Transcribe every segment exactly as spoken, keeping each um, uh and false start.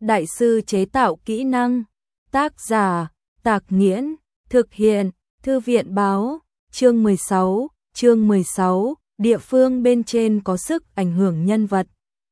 đại sư chế tạo kỹ năng. Tác giả, Tạc Nghiễn, thực hiện, Thư viện báo, chương mười sáu, chương mười sáu, địa phương bên trên có sức ảnh hưởng nhân vật.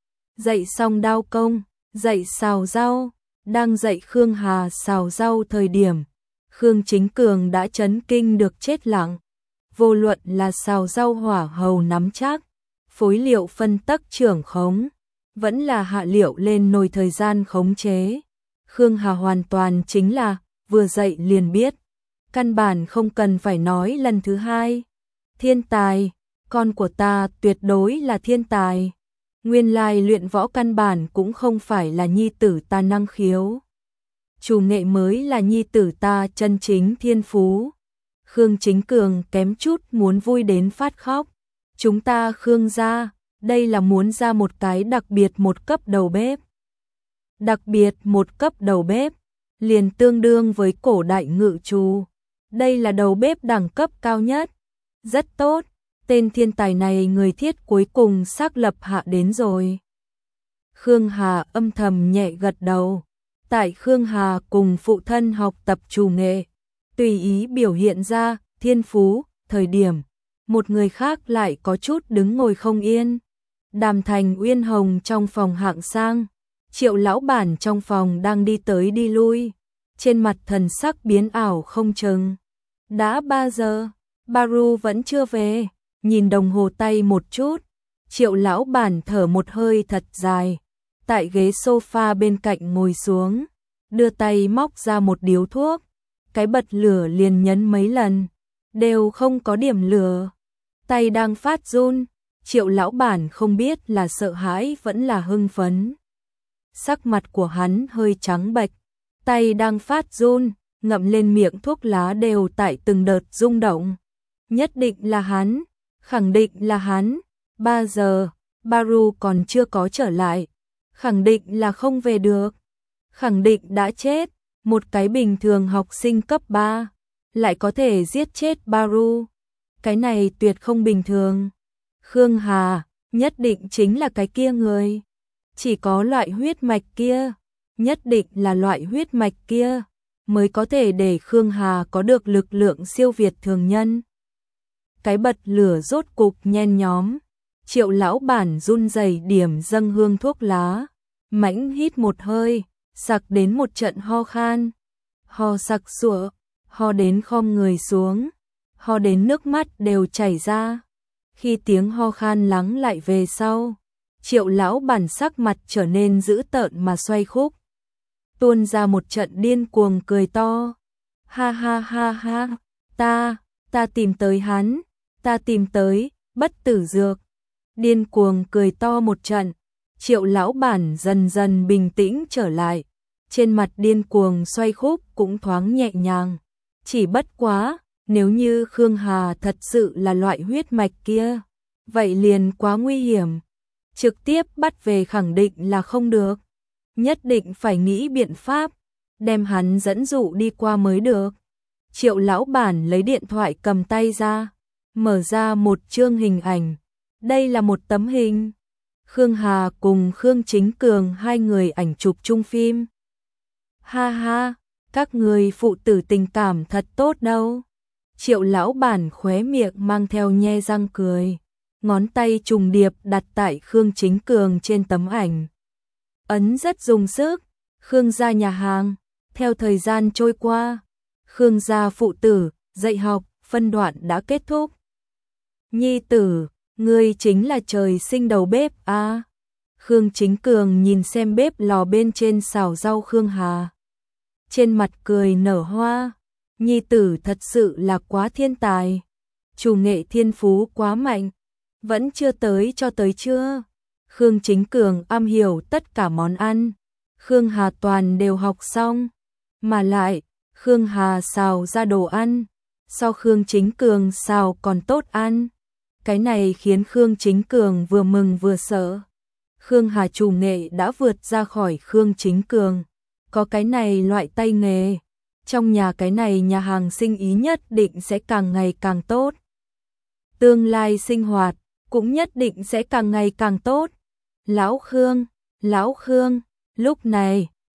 Dạy xong đao công, dạy xào rau, đang dạy Khương Hà xào rau thời điểm, Khương Chính Cường đã chấn kinh được chết lặng. Vô luận là xào rau hỏa hầu nắm chắc, phối liệu phân tắc trưởng khống, vẫn là hạ liệu lên nồi thời gian khống chế. Khương Hà hoàn toàn chính là vừa dạy liền biết, căn bản không cần phải nói lần thứ hai. Thiên tài, con của ta tuyệt đối là thiên tài. Nguyên lai luyện võ căn bản cũng không phải là nhi tử ta năng khiếu. Chủ nghệ mới là nhi tử ta chân chính thiên phú. Khương Chính Cường kém chút muốn vui đến phát khóc. Chúng ta Khương gia, đây là muốn ra một cái đặc biệt một cấp đầu bếp. Đặc biệt một cấp đầu bếp, liền tương đương với cổ đại ngự trù. Đây là đầu bếp đẳng cấp cao nhất. Rất tốt, tên thiên tài này người thiết cuối cùng xác lập hạ đến rồi. Khương Hà âm thầm nhẹ gật đầu. Tại Khương Hà cùng phụ thân học tập trù nghệ, tùy ý biểu hiện ra thiên phú, thời điểm, một người khác lại có chút đứng ngồi không yên. Đàm Thành Uyên Hồng trong phòng hạng sang, Triệu lão bản trong phòng đang đi tới đi lui, trên mặt thần sắc biến ảo không chừng. Đã ba giờ, Baru vẫn chưa về, nhìn đồng hồ tay một chút, Triệu lão bản thở một hơi thật dài, tại ghế sofa bên cạnh ngồi xuống, đưa tay móc ra một điếu thuốc, cái bật lửa liền nhấn mấy lần, đều không có điểm lửa. Tay đang phát run, Triệu lão bản không biết là sợ hãi vẫn là hưng phấn. Sắc mặt của hắn hơi trắng bệch, tay đang phát run, ngậm lên miệng thuốc lá đều tại từng đợt rung động. Nhất định là hắn, khẳng định là hắn. Ba giờ, Baru còn chưa có trở lại, khẳng định là không về được, khẳng định đã chết. Một cái bình thường học sinh cấp ba lại có thể giết chết Baru, cái này tuyệt không bình thường. Khương Hà nhất định chính là cái kia người, chỉ có loại huyết mạch kia, nhất định là loại huyết mạch kia mới có thể để Khương Hà có được lực lượng siêu việt thường nhân. Cái bật lửa rốt cục nhen nhóm, Triệu lão bản run rẩy điểm dâng hương thuốc lá, mãnh hít một hơi, sặc đến một trận ho khan, ho sặc sụa, ho đến khom người xuống, ho đến nước mắt đều chảy ra. Khi tiếng ho khan lắng lại về sau, Triệu lão bản sắc mặt trở nên dữ tợn mà xoay khúc, tuôn ra một trận điên cuồng cười to. Ha ha ha ha, ta, ta tìm tới hắn, ta tìm tới bất tử dược. Điên cuồng cười to một trận, Triệu lão bản dần dần bình tĩnh trở lại, trên mặt điên cuồng xoay khúc cũng thoáng nhẹ nhàng. Chỉ bất quá, nếu như Khương Hà thật sự là loại huyết mạch kia, vậy liền quá nguy hiểm. Trực tiếp bắt về khẳng định là không được, nhất định phải nghĩ biện pháp đem hắn dẫn dụ đi qua mới được. Triệu lão bản lấy điện thoại cầm tay ra, mở ra một chương hình ảnh. Đây là một tấm hình Khương Hà cùng Khương Chính Cường hai người ảnh chụp chung phim. Ha ha, các người phụ tử tình cảm thật tốt đâu. Triệu lão bản khóe miệng mang theo nhe răng cười, ngón tay trùng điệp đặt tại Khương Chính Cường trên tấm ảnh. Ấn rất dùng sức. Khương gia nhà hàng. Theo thời gian trôi qua, Khương gia phụ tử dạy học phân đoạn đã kết thúc. Nhi tử, ngươi chính là trời sinh đầu bếp à? Khương Chính Cường nhìn xem bếp lò bên trên xào rau Khương Hà, trên mặt cười nở hoa. Nhi tử thật sự là quá thiên tài, chủ nghệ thiên phú quá mạnh. Vẫn chưa tới cho tới chưa? Khương Chính Cường am hiểu tất cả món ăn, Khương Hà toàn đều học xong. Mà lại, Khương Hà xào ra đồ ăn, so Khương Chính Cường xào còn tốt ăn. Cái này khiến Khương Chính Cường vừa mừng vừa sợ. Khương Hà chủ nghệ đã vượt ra khỏi Khương Chính Cường, có cái này loại tay nghề, trong nhà cái này nhà hàng sinh ý nhất định sẽ càng ngày càng tốt. Tương lai sinh hoạt cũng nhất định sẽ càng ngày càng tốt. Lão Khương, Lão Khương, lúc này,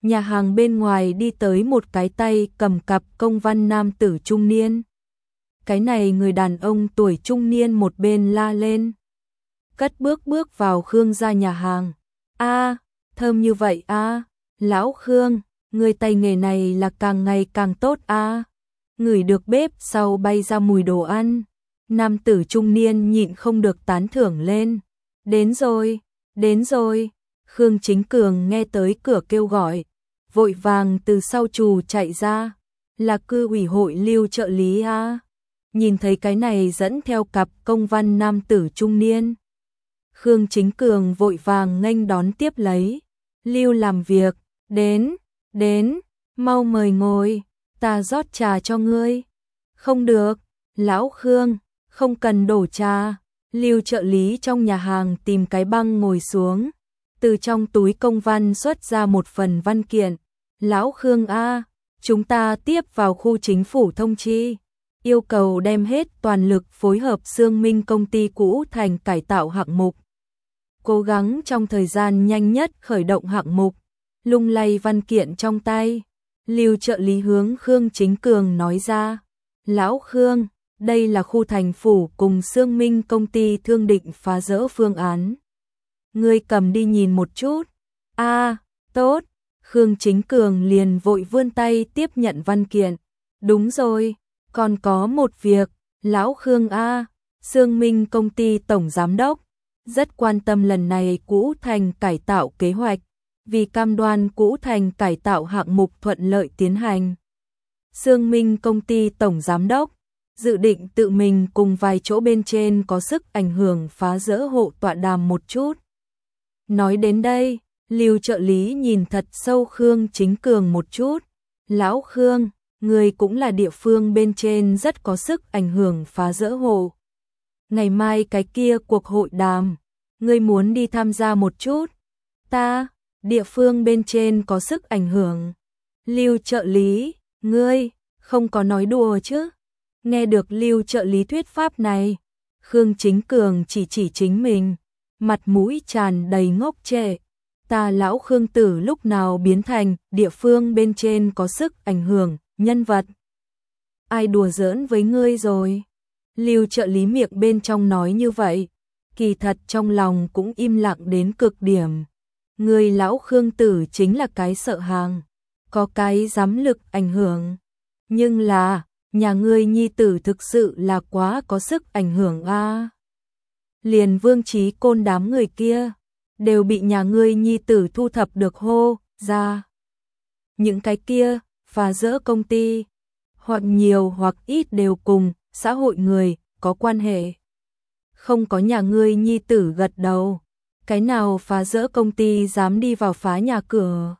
Nhà hàng bên ngoài đi tới một cái tay cầm cặp công văn nam tử trung niên. Cái này người đàn ông tuổi trung niên một bên la lên. Cất bước bước vào Khương gia nhà hàng. A, thơm như vậy a, lão Khương, người tay nghề này là càng ngày càng tốt a. Ngửi được bếp sau bay ra mùi đồ ăn. Nam tử trung niên nhịn không được tán thưởng lên. Đến rồi, đến rồi. Khương Chính Cường nghe tới cửa kêu gọi, vội vàng từ sau trù chạy ra. Là cư ủy hội Lưu trợ lý a. Nhìn thấy cái này dẫn theo cặp công văn nam tử trung niên. Khương Chính Cường vội vàng nghênh đón tiếp lấy. Lưu làm việc, đến, đến, mau mời ngồi, ta rót trà cho ngươi. Không được, lão Khương, không cần đổ trà. Lưu trợ lý trong nhà hàng tìm cái băng ngồi xuống. Từ trong túi công văn xuất ra một phần văn kiện. Lão Khương a, chúng ta tiếp vào khu chính phủ thông chi. Yêu cầu đem hết toàn lực phối hợp Xương Minh công ty cũ thành cải tạo hạng mục. Cố gắng trong thời gian nhanh nhất khởi động hạng mục. Lung lay văn kiện trong tay. Lưu trợ lý hướng Khương Chính Cường nói ra. Lão Khương, đây là khu thành phủ cùng Xương Minh công ty thương định phá rỡ phương án. Ngươi cầm đi nhìn một chút. A, tốt. Khương Chính Cường liền vội vươn tay tiếp nhận văn kiện. Đúng rồi, còn có một việc, lão Khương a, Xương Minh công ty tổng giám đốc rất quan tâm lần này cũ thành cải tạo kế hoạch, vì cam đoan cũ thành cải tạo hạng mục thuận lợi tiến hành. Xương Minh công ty tổng giám đốc dự định tự mình cùng vài chỗ bên trên có sức ảnh hưởng phá rỡ hộ tọa đàm một chút. Nói đến đây, Lưu trợ lý nhìn thật sâu Khương Chính Cường một chút. Lão Khương, người cũng là địa phương bên trên rất có sức ảnh hưởng phá rỡ hộ. Ngày mai cái kia cuộc hội đàm, ngươi muốn đi tham gia một chút. Ta, địa phương bên trên có sức ảnh hưởng. Lưu trợ lý, ngươi, không có nói đùa chứ. Nghe được Lưu trợ lý thuyết pháp này, Khương Chính Cường chỉ chỉ chính mình, mặt mũi tràn đầy ngốc trệ. Ta lão Khương tử lúc nào biến thành địa phương bên trên có sức ảnh hưởng, nhân vật. Ai đùa giỡn với ngươi rồi? Lưu trợ lý miệng bên trong nói như vậy, kỳ thật trong lòng cũng im lặng đến cực điểm. Ngươi lão Khương tử chính là cái sợ hàng, có cái dám lực ảnh hưởng. Nhưng là, nhà ngươi nhi tử thực sự là quá có sức ảnh hưởng a. Liền Vương Chí Côn đám người kia đều bị nhà ngươi nhi tử thu thập được hô ra. Những cái kia phá rỡ công ty, hoặc nhiều hoặc ít đều cùng xã hội người có quan hệ. Không có nhà ngươi nhi tử gật đầu, cái nào phá rỡ công ty dám đi vào phá nhà cửa.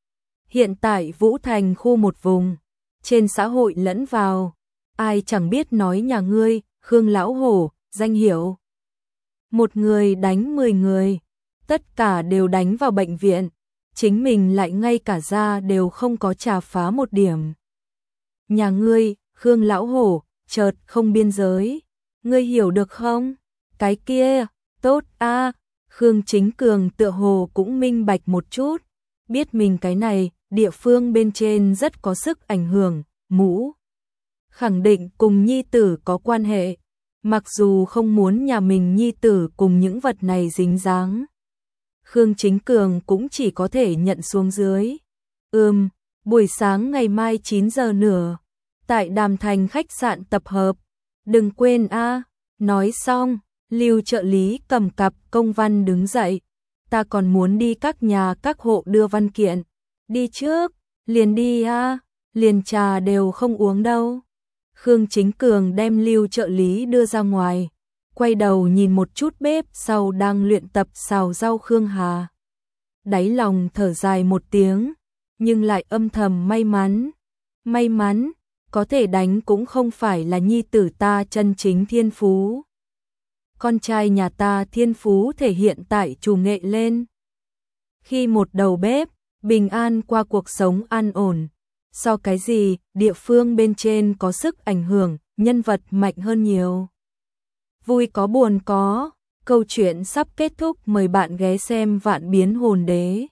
Hiện tại Vũ Thành khu một vùng, trên xã hội lẫn vào, ai chẳng biết nói nhà ngươi, Khương lão hổ, danh hiệu. Một người đánh mười người, tất cả đều đánh vào bệnh viện, chính mình lại ngay cả ra đều không có trà phá một điểm. Nhà ngươi, Khương lão hổ, chợt không biên giới, ngươi hiểu được không? Cái kia, tốt a. Khương Chính Cường tựa hồ cũng minh bạch một chút, biết mình cái này, địa phương bên trên rất có sức ảnh hưởng, mũ. Khẳng định cùng nhi tử có quan hệ, mặc dù không muốn nhà mình nhi tử cùng những vật này dính dáng. Khương Chính Cường cũng chỉ có thể nhận xuống dưới. Ừm, buổi sáng ngày mai chín giờ nửa, tại Đàm Thành khách sạn tập hợp. Đừng quên a. Nói xong, Lưu trợ lý cầm cặp công văn đứng dậy. Ta còn muốn đi các nhà các hộ đưa văn kiện. Đi trước, liền đi a, liền trà đều không uống đâu. Khương Chính Cường đem Lưu trợ lý đưa ra ngoài, quay đầu nhìn một chút bếp sau đang luyện tập xào rau Khương Hà. Đáy lòng thở dài một tiếng, nhưng lại âm thầm may mắn. May mắn, có thể đánh cũng không phải là nhi tử ta chân chính thiên phú. Con trai nhà ta thiên phú thể hiện tại chủ nghệ lên. Khi một đầu bếp, bình an qua cuộc sống an ổn. So cái gì, địa phương bên trên có sức ảnh hưởng, nhân vật mạnh hơn nhiều. Vui có buồn có, câu chuyện sắp kết thúc, mời bạn ghé xem Vạn Biến Hồn Đế.